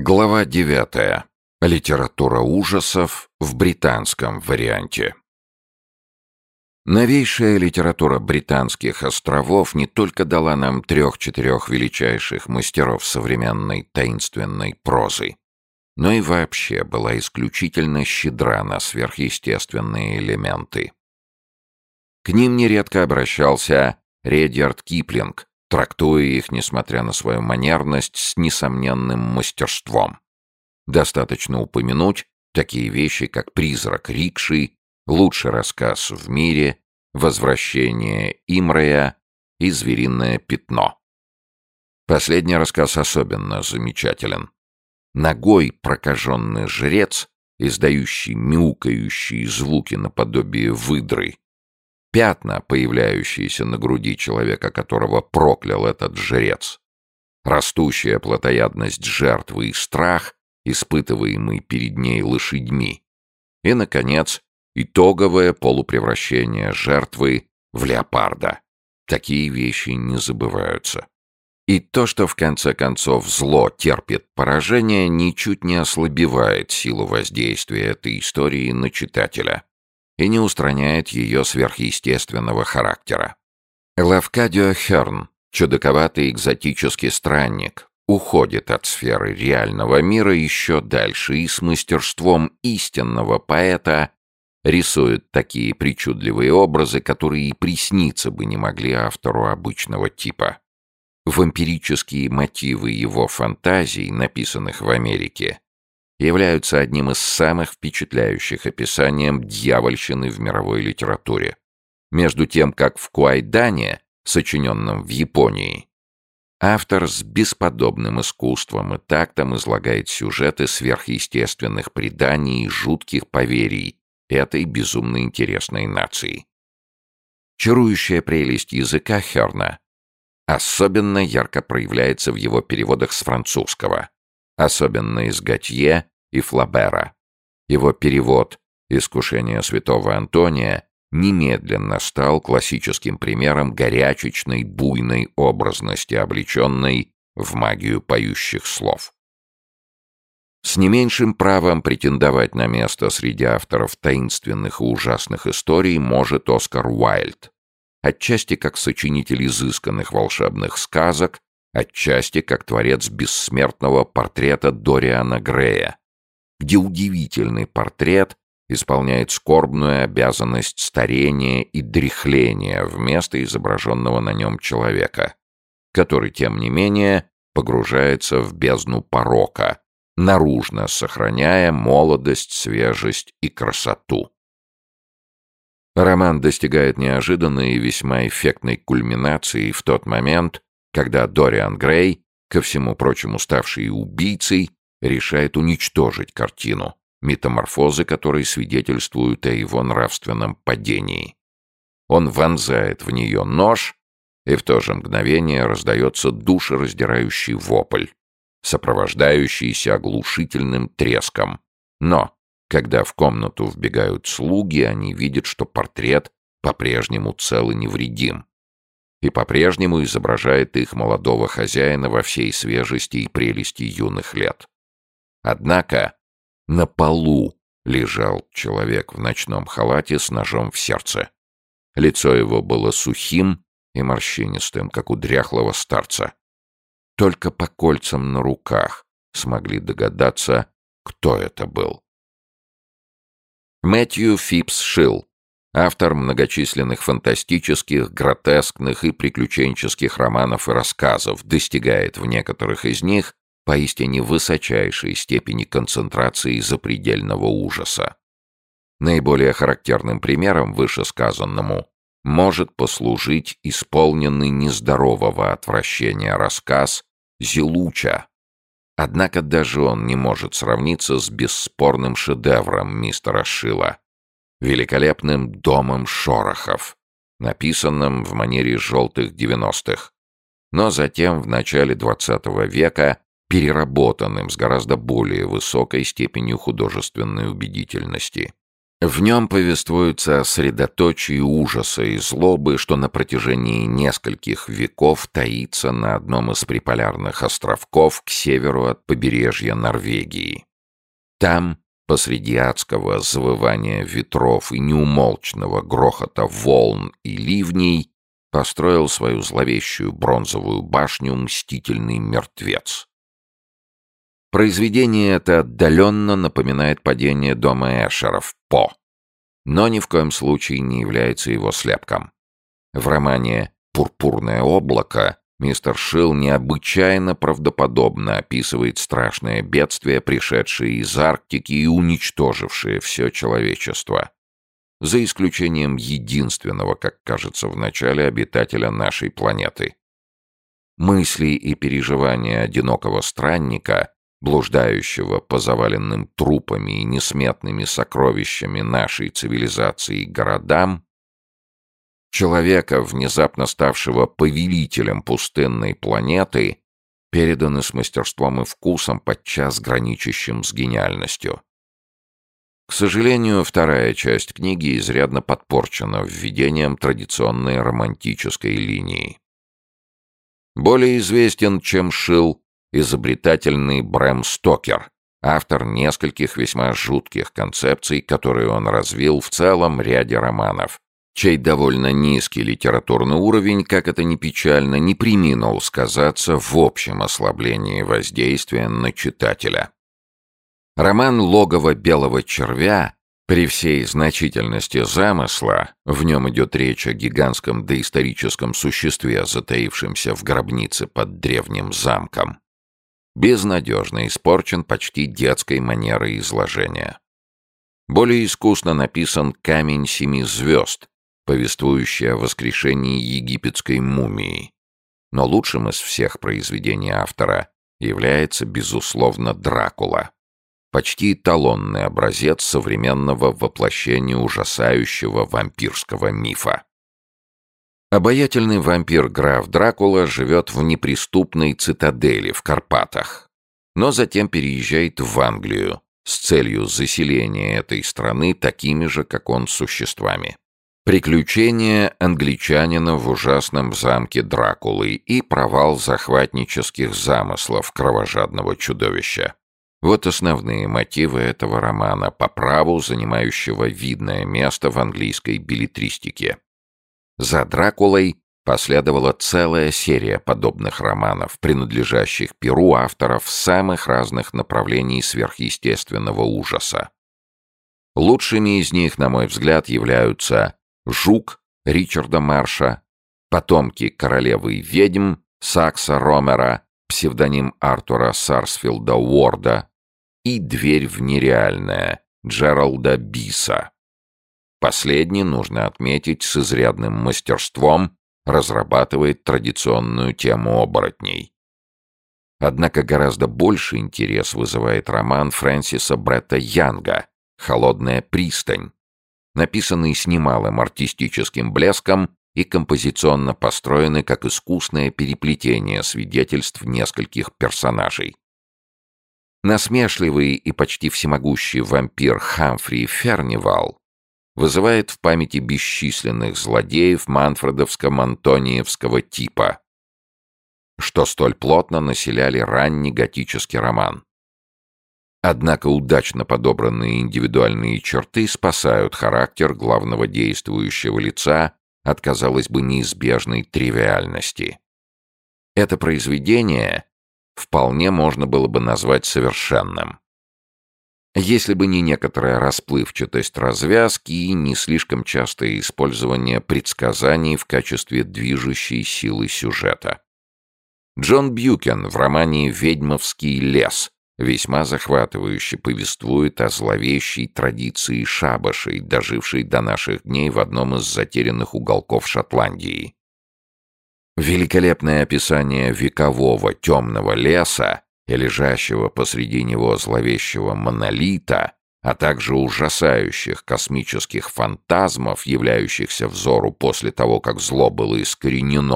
Глава 9. Литература ужасов в британском варианте. Новейшая литература британских островов не только дала нам 3-4 величайших мастеров современной таинственной прозы, но и вообще была исключительно щедра на сверхъестественные элементы. К ним нередко обращался Редьярд Киплинг, трактуя их, несмотря на свою манерность, с несомненным мастерством. Достаточно упомянуть такие вещи, как «Призрак рикши», «Лучший рассказ в мире», «Возвращение Имрея» и «Звериное пятно». Последний рассказ особенно замечателен. Ногой прокаженный жрец, издающий мяукающие звуки наподобие выдры, пятна, появляющиеся на груди человека, которого проклял этот жрец, растущая плотоядность жертвы и страх, испытываемый перед ней лошадьми, и, наконец, итоговое полупревращение жертвы в леопарда. Такие вещи не забываются. И то, что в конце концов зло терпит поражение, ничуть не ослабевает силу воздействия этой истории на читателя и не устраняет ее сверхъестественного характера. Лавкадио Херн, чудаковатый экзотический странник, уходит от сферы реального мира еще дальше и с мастерством истинного поэта рисует такие причудливые образы, которые и присниться бы не могли автору обычного типа. Вампирические мотивы его фантазий, написанных в Америке, являются одним из самых впечатляющих описанием дьявольщины в мировой литературе. Между тем, как в Куайдане, сочиненном в Японии, автор с бесподобным искусством и тактом излагает сюжеты сверхъестественных преданий и жутких поверий этой безумно интересной нации. Чарующая прелесть языка Херна особенно ярко проявляется в его переводах с французского, особенно из Готье и Флабера. Его перевод «Искушение святого Антония» немедленно стал классическим примером горячечной, буйной образности, облеченной в магию поющих слов. С не меньшим правом претендовать на место среди авторов таинственных и ужасных историй может Оскар Уайльд, отчасти как сочинитель изысканных волшебных сказок, отчасти как творец бессмертного портрета Дориана Грея, где удивительный портрет исполняет скорбную обязанность старения и дряхления вместо изображенного на нем человека, который, тем не менее, погружается в бездну порока, наружно сохраняя молодость, свежесть и красоту. Роман достигает неожиданной и весьма эффектной кульминации в тот момент, когда Дориан Грей, ко всему прочему ставший убийцей, решает уничтожить картину, метаморфозы которой свидетельствуют о его нравственном падении. Он вонзает в нее нож, и в то же мгновение раздается душераздирающий вопль, сопровождающийся оглушительным треском. Но, когда в комнату вбегают слуги, они видят, что портрет по-прежнему цел и невредим, и по-прежнему изображает их молодого хозяина во всей свежести и прелести юных лет. Однако на полу лежал человек в ночном халате с ножом в сердце. Лицо его было сухим и морщинистым, как у дряхлого старца. Только по кольцам на руках смогли догадаться, кто это был. Мэтью Фипс Шилл, автор многочисленных фантастических, гротескных и приключенческих романов и рассказов, достигает в некоторых из них поистине высочайшей степени концентрации запредельного ужаса. Наиболее характерным примером вышесказанному может послужить исполненный нездорового отвращения рассказ «Зилуча». Однако даже он не может сравниться с бесспорным шедевром мистера Шилла, великолепным «Домом шорохов», написанным в манере желтых 90-х, но затем в начале XX века переработанным с гораздо более высокой степенью художественной убедительности. В нем повествуется о средоточии ужаса и злобы, что на протяжении нескольких веков таится на одном из приполярных островков к северу от побережья Норвегии. Там, посреди адского завывания ветров и неумолчного грохота волн и ливней, построил свою зловещую бронзовую башню мстительный мертвец. Произведение это отдаленно напоминает падение дома Эшеров По, но ни в коем случае не является его слепком. В романе «Пурпурное облако» мистер Шилл необычайно правдоподобно описывает страшное бедствие, пришедшее из Арктики и уничтожившее все человечество, за исключением единственного, как кажется вначале, обитателя нашей планеты. Мысли и переживания одинокого странника, блуждающего по заваленным трупами и несметными сокровищами нашей цивилизации городам, человека, внезапно ставшего повелителем пустынной планеты, переданы с мастерством и вкусом, подчас граничащим с гениальностью. К сожалению, вторая часть книги изрядно подпорчена введением традиционной романтической линии. Более известен, чем Шилл, изобретательный Брэм Стокер, автор нескольких весьма жутких концепций, которые он развил в целом ряде романов, чей довольно низкий литературный уровень, как это ни печально, не преминул сказаться в общем ослаблении воздействия на читателя. Роман «Логово белого червя», при всей значительности замысла, в нем идет речь о гигантском доисторическом существе, затаившемся в гробнице под древним замком, безнадежно испорчен почти детской манерой изложения. Более искусно написан «Камень семи звезд», повествующий о воскрешении египетской мумии. Но лучшим из всех произведений автора является, безусловно, «Дракула», почти эталонный образец современного воплощения ужасающего вампирского мифа. Обаятельный вампир граф Дракула живет в неприступной цитадели в Карпатах, но затем переезжает в Англию с целью заселения этой страны такими же, как он, существами. Приключения англичанина в ужасном замке Дракулы и провал захватнических замыслов кровожадного чудовища. Вот основные мотивы этого романа, по праву занимающего видное место в английской беллетристике. За Дракулой последовала целая серия подобных романов, принадлежащих перу авторов самых разных направлений сверхъестественного ужаса. Лучшими из них, на мой взгляд, являются «Жук» Ричарда Марша, «Потомки королевы ведьм» Сакса Ромера, псевдоним Артура Сарсфилда Уорда, и «Дверь в нереальное» Джералда Биса. Последний, нужно отметить, с изрядным мастерством разрабатывает традиционную тему оборотней. Однако гораздо больше интерес вызывает роман Фрэнсиса Бретта Янга «Холодная пристань», написанный с немалым артистическим блеском и композиционно построенный как искусное переплетение свидетельств нескольких персонажей. Насмешливый и почти всемогущий вампир Хамфри Фернивал вызывает в памяти бесчисленных злодеев манфредовско-монтониевского типа, что столь плотно населяли ранний готический роман. Однако удачно подобранные индивидуальные черты спасают характер главного действующего лица от, казалось бы, неизбежной тривиальности. Это произведение вполне можно было бы назвать совершенным, если бы не некоторая расплывчатость развязки и не слишком частое использование предсказаний в качестве движущей силы сюжета. Джон Бьюкен в романе «Ведьмовский лес» весьма захватывающе повествует о зловещей традиции шабашей, дожившей до наших дней в одном из затерянных уголков Шотландии. Великолепное описание векового темного леса и лежащего посреди него зловещего монолита, а также ужасающих космических фантазмов, являющихся взору после того, как зло было искоренено,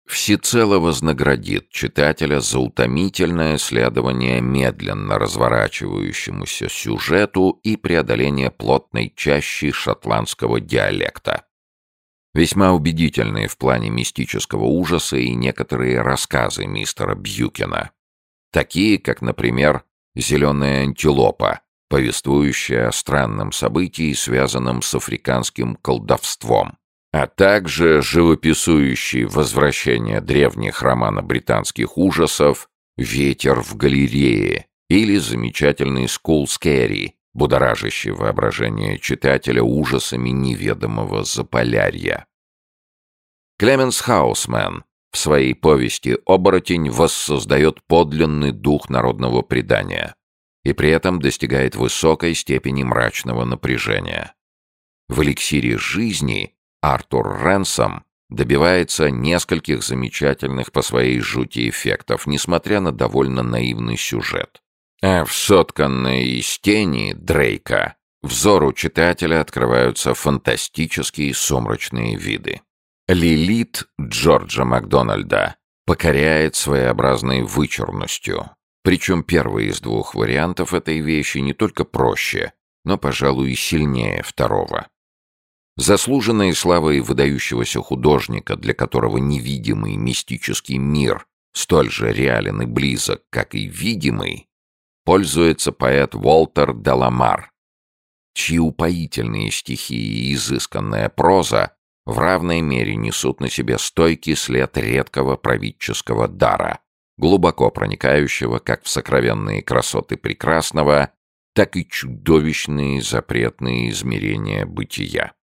всецело вознаградит читателя за утомительное следование медленно разворачивающемуся сюжету и преодоление плотной чащи шотландского диалекта. Весьма убедительные в плане мистического ужаса и некоторые рассказы мистера Бьюкена, такие как, например, «Зеленая антилопа», повествующая о странном событии, связанном с африканским колдовством, а также живописующий возвращение древних романо-британских ужасов «Ветер в галерее» или замечательный «Скул Скэри», будоражащий воображение читателя ужасами неведомого Заполярья. Клеменс Хаусман в своей повести «Оборотень» воссоздает подлинный дух народного предания и при этом достигает высокой степени мрачного напряжения. В «Эликсире жизни» Артур Рэнсом добивается нескольких замечательных по своей жути эффектов, несмотря на довольно наивный сюжет. А в «Сотканной из тени» Дрейка взору читателя открываются фантастические сумрачные виды. Лилит Джорджа Макдональда покоряет своеобразной вычурностью. Причем первый из двух вариантов этой вещи не только проще, но, пожалуй, и сильнее второго. Заслуженной славой выдающегося художника, для которого невидимый мистический мир столь же реален и близок, как и видимый, пользуется поэт Уолтер де ла Мар, чьи упоительные стихи и изысканная проза в равной мере несут на себе стойкий след редкого правительского дара, глубоко проникающего как в сокровенные красоты прекрасного, так и чудовищные запретные измерения бытия.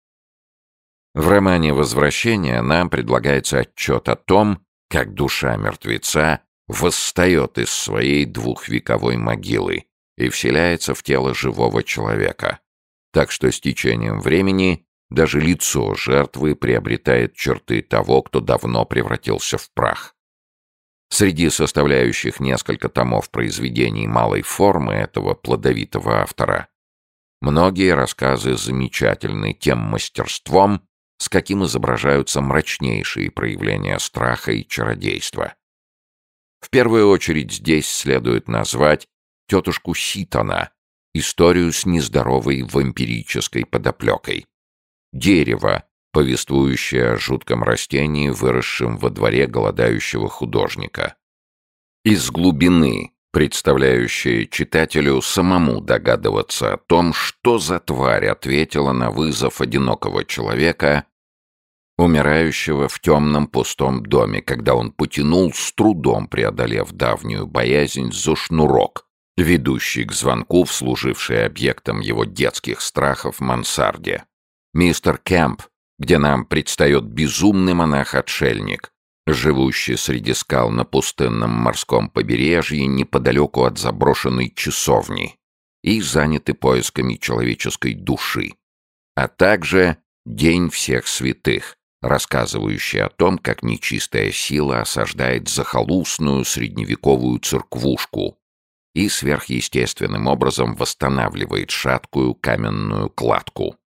В романе «Возвращение» нам предлагается отчет о том, как душа мертвеца восстает из своей двухвековой могилы и вселяется в тело живого человека, так что с течением времени даже лицо жертвы приобретает черты того, кто давно превратился в прах. Среди составляющих несколько томов произведений малой формы этого плодовитого автора многие рассказы замечательны тем мастерством, с каким изображаются мрачнейшие проявления страха и чародейства. В первую очередь здесь следует назвать тетушку Ситона, историю с нездоровой вампирической подоплекой. Дерево, повествующее о жутком растении, выросшем во дворе голодающего художника. Из глубины, представляющее читателю самому догадываться о том, что за тварь ответила на вызов одинокого человека, умирающего в темном пустом доме, когда он потянул, с трудом преодолев давнюю боязнь, за шнурок, ведущий к звонку в служивший объектом его детских страхов мансарде. Мистер Кэмп, где нам предстает безумный монах-отшельник, живущий среди скал на пустынном морском побережье неподалеку от заброшенной часовни и занятый поисками человеческой души, а также «День всех святых», рассказывающий о том, как нечистая сила осаждает захолустную средневековую церквушку и сверхъестественным образом восстанавливает шаткую каменную кладку.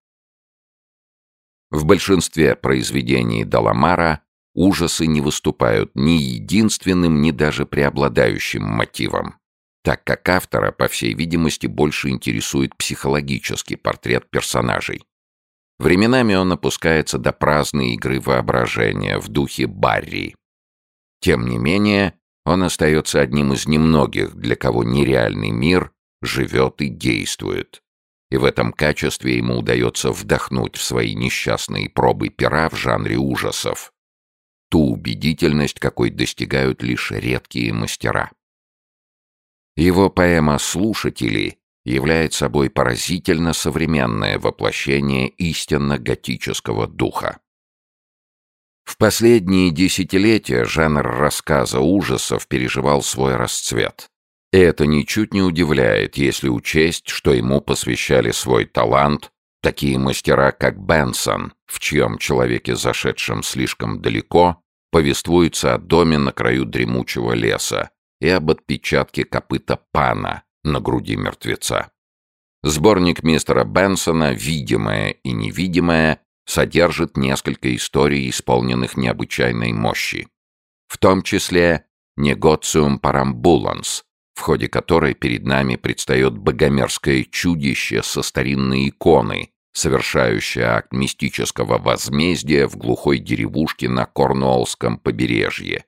В большинстве произведений де ла Мара ужасы не выступают ни единственным, ни даже преобладающим мотивом, так как автора, по всей видимости, больше интересует психологический портрет персонажей. Временами он опускается до праздной игры воображения в духе Барри. Тем не менее, он остается одним из немногих, для кого нереальный мир живет и действует. И в этом качестве ему удается вдохнуть в свои несчастные пробы пера в жанре ужасов ту убедительность, какой достигают лишь редкие мастера. Его поэма «Слушатели» является собой поразительно современное воплощение истинно готического духа. В последние десятилетия жанр рассказа ужасов переживал свой расцвет. И это ничуть не удивляет, если учесть, что ему посвящали свой талант такие мастера, как Бенсон, в чьем «Человеке, зашедшем слишком далеко» повествуется о доме на краю дремучего леса и об отпечатке копыта пана на груди мертвеца. Сборник мистера Бенсона «Видимое и невидимое» содержит несколько историй, исполненных необычайной мощи, в том числе «Negotium Parambulans», в ходе которой перед нами предстает богомерзкое чудище со старинной иконой, совершающее акт мистического возмездия в глухой деревушке на Корнуоллском побережье,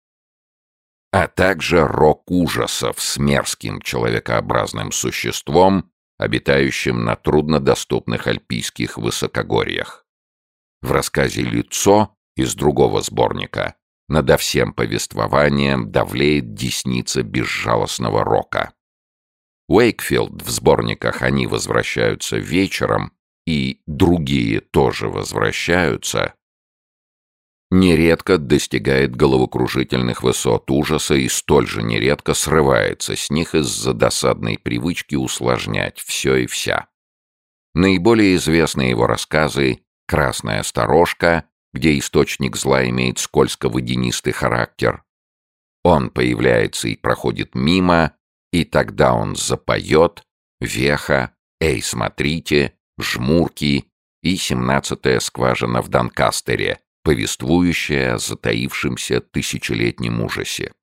а также рок ужасов с мерзким человекообразным существом, обитающим на труднодоступных альпийских высокогорьях. В рассказе «Лицо» из другого сборника надо всем повествованием давлеет десница безжалостного рока. Уэйкфилд в сборниках «Они возвращаются вечером» и «Другие тоже возвращаются» нередко достигает головокружительных высот ужаса и столь же нередко срывается с них из-за досадной привычки усложнять все и вся. Наиболее известны его рассказы «Красная сторожка», где источник зла имеет скользко-водянистый характер. Он появляется и проходит мимо, и тогда он запоет, «Веха», «Эй, смотрите», «Жмурки» и «17-я скважина в Донкастере», повествующая о затаившемся тысячелетнем ужасе.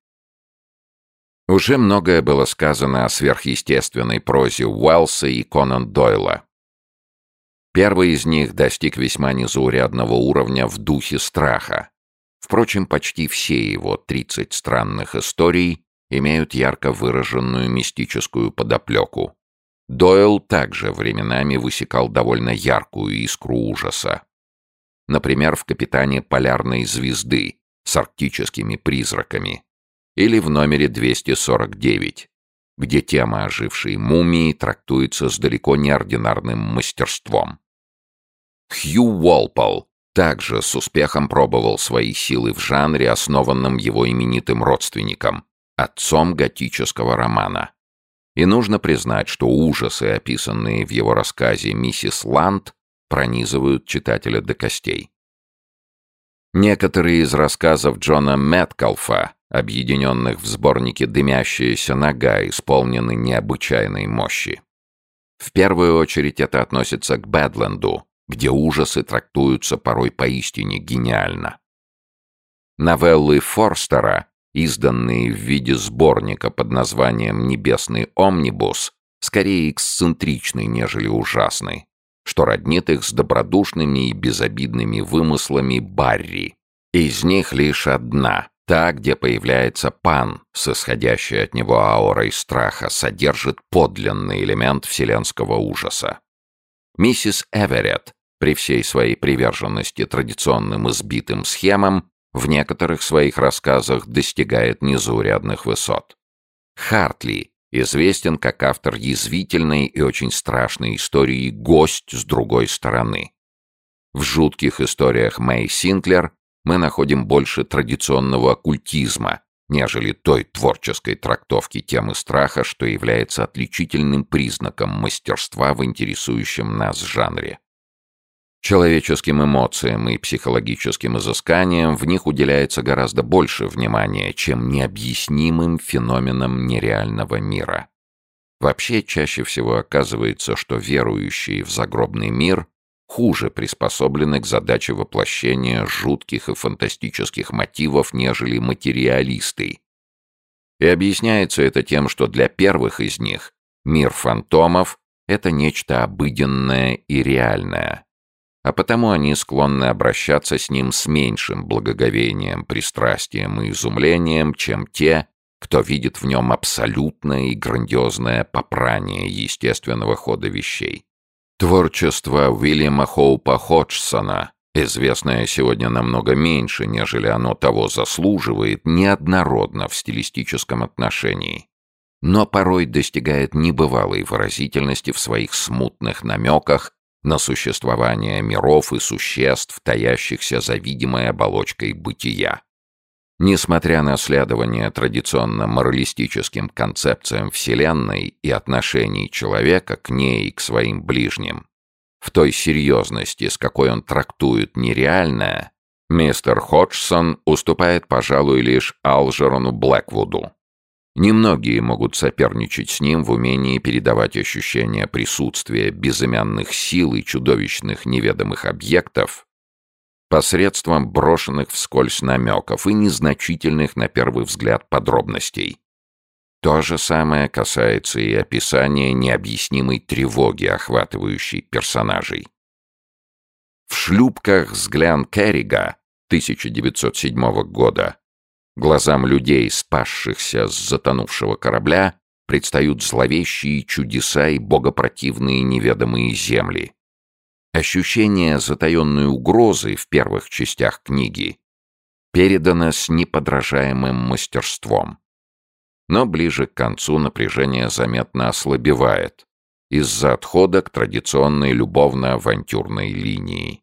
Уже многое было сказано о сверхъестественной прозе Уэллса и Конан Дойла. Первый из них достиг весьма незаурядного уровня в духе страха. Впрочем, почти все его 30 странных историй имеют ярко выраженную мистическую подоплеку. Дойл также временами высекал довольно яркую искру ужаса. Например, в «Капитане полярной звезды» с арктическими призраками или в номере 249, где тема ожившей мумии трактуется с далеко неординарным мастерством. Хью Уолпол также с успехом пробовал свои силы в жанре, основанном его именитым родственником, отцом готического романа. И нужно признать, что ужасы, описанные в его рассказе «Миссис Ланд», пронизывают читателя до костей. Некоторые из рассказов Джона Мэткалфа, объединенных в сборнике «Дымящаяся нога», исполнены необычайной мощи. В первую очередь это относится к Бэдленду, где ужасы трактуются порой поистине гениально. Новеллы Форстера, изданные в виде сборника под названием «Небесный омнибус», скорее эксцентричны, нежели ужасны, что роднит их с добродушными и безобидными вымыслами Барри. Из них лишь одна, та, где появляется пан, с исходящей от него аурой страха, содержит подлинный элемент вселенского ужаса. Миссис Эверетт, при всей своей приверженности традиционным избитым схемам, в некоторых своих рассказах достигает незаурядных высот. Хартли известен как автор язвительной и очень страшной истории «Гость с другой стороны». В жутких историях Мэй Синклер мы находим больше традиционного оккультизма, нежели той творческой трактовки темы страха, что является отличительным признаком мастерства в интересующем нас жанре. Человеческим эмоциям и психологическим изысканиям в них уделяется гораздо больше внимания, чем необъяснимым феноменам нереального мира. Вообще, чаще всего оказывается, что верующие в загробный мир хуже приспособлены к задаче воплощения жутких и фантастических мотивов, нежели материалисты. И объясняется это тем, что для первых из них мир фантомов — это нечто обыденное и реальное, а потому они склонны обращаться с ним с меньшим благоговением, пристрастием и изумлением, чем те, кто видит в нем абсолютное и грандиозное попрание естественного хода вещей. Творчество Уильяма Хоупа Ходжсона, известное сегодня намного меньше, нежели оно того заслуживает, неоднородно в стилистическом отношении, но порой достигает небывалой выразительности в своих смутных намеках на существование миров и существ, таящихся за видимой оболочкой бытия. Несмотря на следование традиционно моралистическим концепциям Вселенной и отношений человека к ней и к своим ближним, в той серьезности, с какой он трактует нереальное, мистер Ходжсон уступает, пожалуй, лишь Алджерону Блэквуду. Немногие могут соперничать с ним в умении передавать ощущение присутствия безымянных сил и чудовищных неведомых объектов посредством брошенных вскользь намеков и незначительных на первый взгляд подробностей. То же самое касается и описания необъяснимой тревоги, охватывающей персонажей. В шлюпках с Глен-Керрига 1907 года глазам людей, спасшихся с затонувшего корабля, предстают зловещие чудеса и богопротивные неведомые земли. Ощущение затаенной угрозы в первых частях книги передано с неподражаемым мастерством. Но ближе к концу напряжение заметно ослабевает из-за отхода к традиционной любовно-авантюрной линии.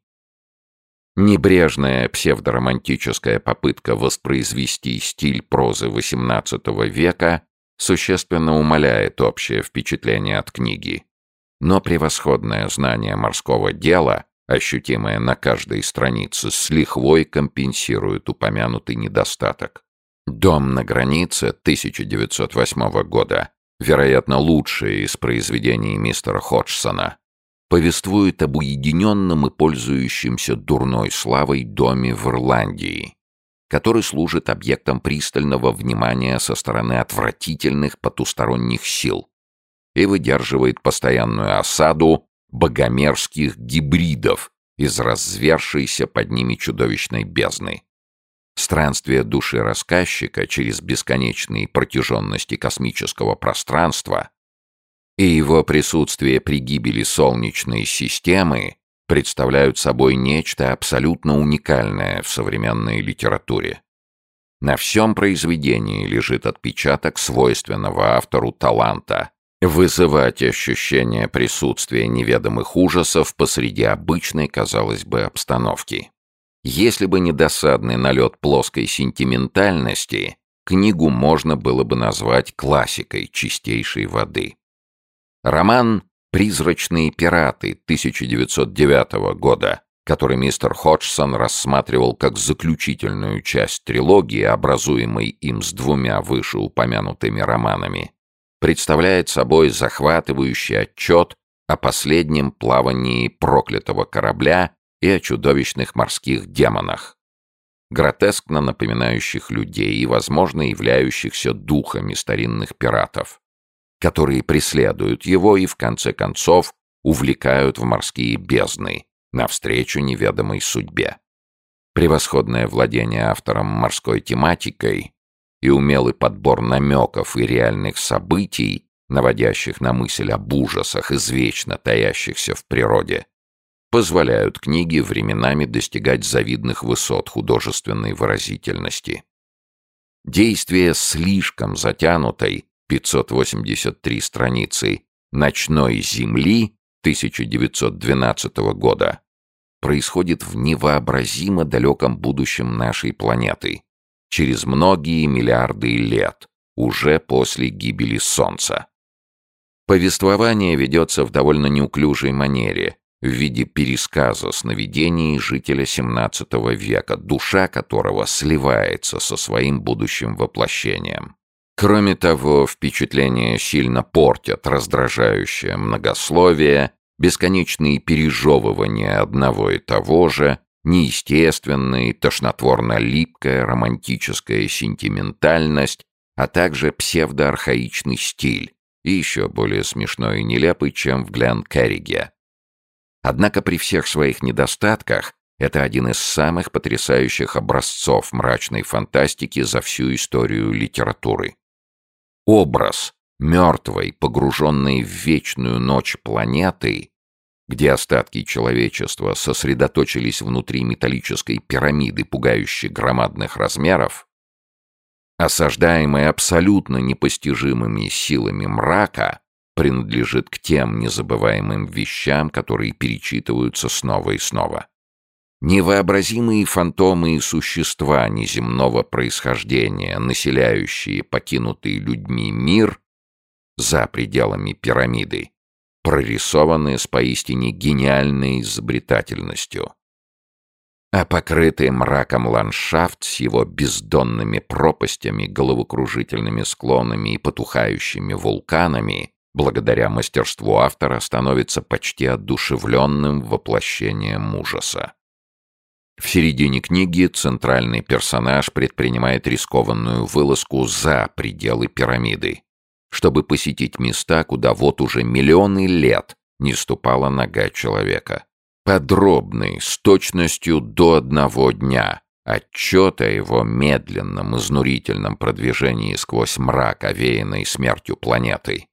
Небрежная псевдоромантическая попытка воспроизвести стиль прозы XVIII века существенно умаляет общее впечатление от книги. Но превосходное знание морского дела, ощутимое на каждой странице, с лихвой компенсирует упомянутый недостаток. «Дом на границе» 1908 года, вероятно, лучшее из произведений мистера Ходжсона, повествует об уединенном и пользующемся дурной славой доме в Ирландии, который служит объектом пристального внимания со стороны отвратительных потусторонних сил и выдерживает постоянную осаду богомерзких гибридов из развершейся под ними чудовищной бездны. Странствие души рассказчика через бесконечные протяженности космического пространства и его присутствие при гибели Солнечной системы представляют собой нечто абсолютно уникальное в современной литературе. На всем произведении лежит отпечаток свойственного автору таланта вызывать ощущение присутствия неведомых ужасов посреди обычной, казалось бы, обстановки. Если бы не досадный налет плоской сентиментальности, книгу можно было бы назвать классикой чистейшей воды. Роман «Призрачные пираты» 1909 года, который мистер Ходжсон рассматривал как заключительную часть трилогии, образуемой им с двумя вышеупомянутыми романами, представляет собой захватывающий отчет о последнем плавании проклятого корабля и о чудовищных морских демонах, гротескно напоминающих людей и, возможно, являющихся духами старинных пиратов, которые преследуют его и, в конце концов, увлекают в морские бездны навстречу неведомой судьбе. Превосходное владение автором морской тематикой и умелый подбор намеков и реальных событий, наводящих на мысль об ужасах, извечно таящихся в природе, позволяют книге временами достигать завидных высот художественной выразительности. Действие слишком затянутой, 583 страницы, «Ночной земли» 1912 года происходит в невообразимо далеком будущем нашей планеты, через многие миллиарды лет, уже после гибели Солнца. Повествование ведется в довольно неуклюжей манере, в виде пересказа сновидений жителя XVII века, душа которого сливается со своим будущим воплощением. Кроме того, впечатление сильно портят раздражающее многословие, бесконечные пережевывания одного и того же, неестественная и тошнотворно-липкая романтическая сентиментальность, а также псевдоархаичный стиль, и еще более смешной и нелепый, чем в Глен-Керриге. Однако при всех своих недостатках это один из самых потрясающих образцов мрачной фантастики за всю историю литературы. Образ мертвой, погруженной в вечную ночь планеты, где остатки человечества сосредоточились внутри металлической пирамиды пугающе громадных размеров, осаждаемой абсолютно непостижимыми силами мрака, принадлежит к тем незабываемым вещам, которые перечитываются снова и снова. Невообразимые фантомы и существа неземного происхождения, населяющие покинутый людьми мир за пределами пирамиды, прорисованы с поистине гениальной изобретательностью. А покрытый мраком ландшафт с его бездонными пропастями, головокружительными склонами и потухающими вулканами, благодаря мастерству автора, становится почти одушевленным воплощением ужаса. В середине книги центральный персонаж предпринимает рискованную вылазку за пределы пирамиды, чтобы посетить места, куда вот уже миллионы лет не ступала нога человека. Подробный, с точностью до 1 дня, отчет о его медленном, изнурительном продвижении сквозь мрак, овеянной смертью планеты,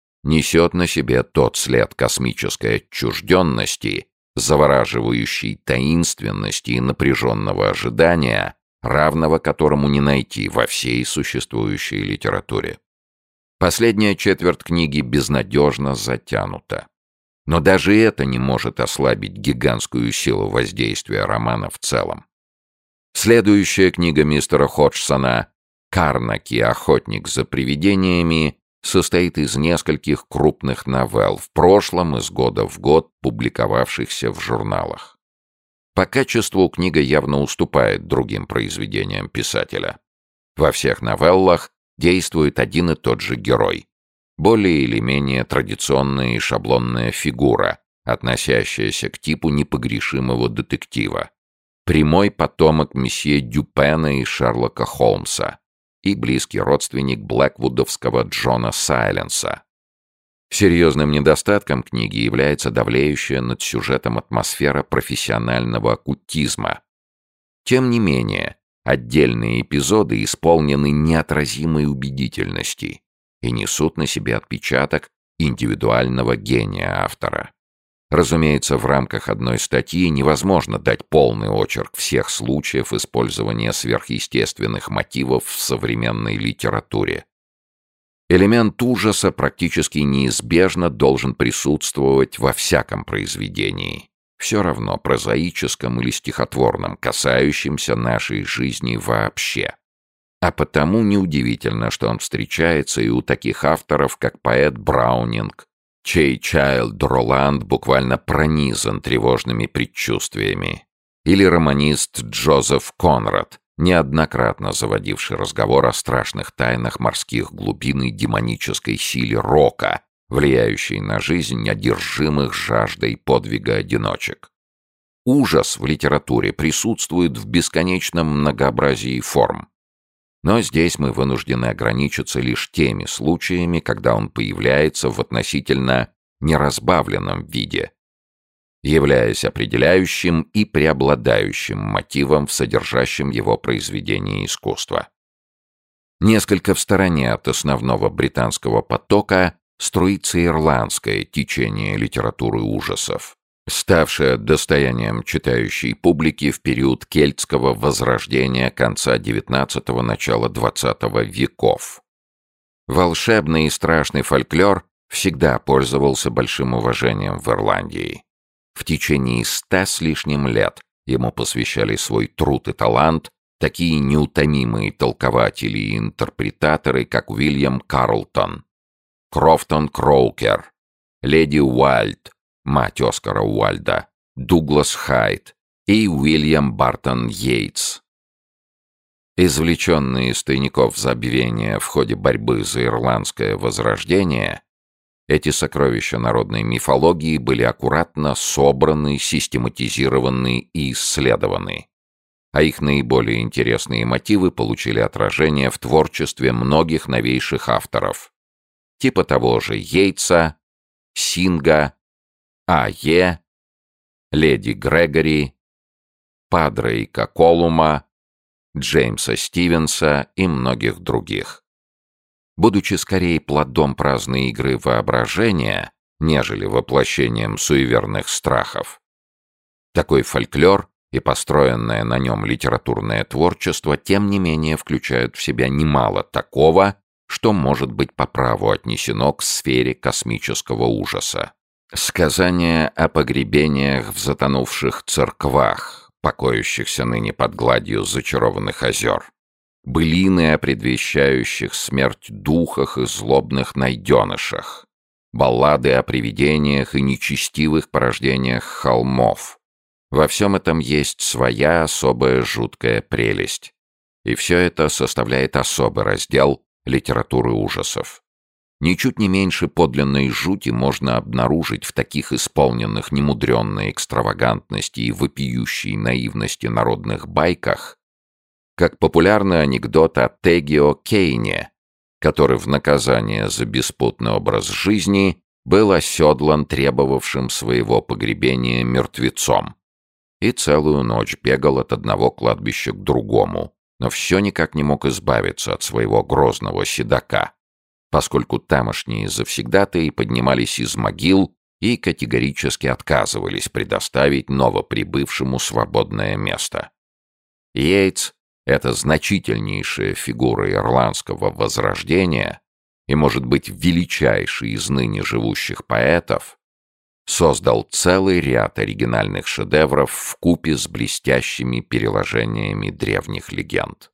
несет на себе тот след космической отчужденности, завораживающей таинственности и напряженного ожидания, равного которому не найти во всей существующей литературе. Последняя четверть книги безнадежно затянута. Но даже это не может ослабить гигантскую силу воздействия романа в целом. Следующая книга мистера Ходжсона «Карнаки. Охотник за привидениями» состоит из нескольких крупных новелл, в прошлом из года в год публиковавшихся в журналах. По качеству книга явно уступает другим произведениям писателя. Во всех новеллах действует один и тот же герой. Более или менее традиционная и шаблонная фигура, относящаяся к типу непогрешимого детектива. Прямой потомок месье Дюпена и Шерлока Холмса и близкий родственник блэквудовского Джона Сайленса. Серьезным недостатком книги является давлеющая над сюжетом атмосфера профессионального оккультизма. Тем не менее, отдельные эпизоды исполнены неотразимой убедительности и несут на себе отпечаток индивидуального гения автора. Разумеется, в рамках одной статьи невозможно дать полный очерк всех случаев использования сверхъестественных мотивов в современной литературе. Элемент ужаса практически неизбежно должен присутствовать во всяком произведении, все равно прозаическом или стихотворном, касающемся нашей жизни вообще. А потому неудивительно, что он встречается и у таких авторов, как поэт Браунинг, чей Чайлд Роланд буквально пронизан тревожными предчувствиями, или романист Джозеф Конрад, неоднократно заводивший разговор о страшных тайнах морских глубин и демонической силе рока, влияющей на жизнь одержимых жаждой подвига одиночек. Ужас в литературе присутствует в бесконечном многообразии форм. Но здесь мы вынуждены ограничиться лишь теми случаями, когда он появляется в относительно неразбавленном виде, являясь определяющим и преобладающим мотивом в содержащем его произведении искусства. Несколько в стороне от основного британского потока струится ирландское течение литературы ужасов, ставшее достоянием читающей публики в период кельтского возрождения конца XIX – начала XX веков. Волшебный и страшный фольклор всегда пользовался большим уважением в Ирландии. В течение 100 с лишним лет ему посвящали свой труд и талант такие неутомимые толкователи и интерпретаторы, как Уильям Карлтон, Крофтон Кроукер, леди Уайльд, мать Оскара Уайльда, Дуглас Хайд и Уильям Бартон Йейтс. Извлеченные из тайников забвения в ходе борьбы за ирландское возрождение, эти сокровища народной мифологии были аккуратно собраны, систематизированы и исследованы, а их наиболее интересные мотивы получили отражение в творчестве многих новейших авторов, типа того же Йейтса, Синга, А.Е., леди Грегори, Падрейка Колума, Джеймса Стивенса и многих других. Будучи скорее плодом праздной игры воображения, нежели воплощением суеверных страхов, такой фольклор и построенное на нем литературное творчество тем не менее включают в себя немало такого, что может быть по праву отнесено к сфере космического ужаса. Сказания о погребениях в затонувших церквах, покоящихся ныне под гладью зачарованных озер, былины о предвещающих смерть духах и злобных найденышах, баллады о привидениях и нечестивых порождениях холмов, Во всем этом есть своя особая жуткая прелесть. И все это составляет особый раздел литературы ужасов. Ничуть не меньше подлинной жути можно обнаружить в таких исполненных немудренной экстравагантности и вопиющей наивности народных байках, как популярный анекдот о Тегио Кейне, который в наказание за беспутный образ жизни был оседлан требовавшим своего погребения мертвецом и целую ночь бегал от одного кладбища к другому, но все никак не мог избавиться от своего грозного седока, поскольку тамошние завсегдатаи поднимались из могил и категорически отказывались предоставить новоприбывшему свободное место. Йейтс — это значительнейшая фигура ирландского возрождения и, может быть, величайший из ныне живущих поэтов, создал целый ряд оригинальных шедевров вкупе с блестящими переложениями древних легенд.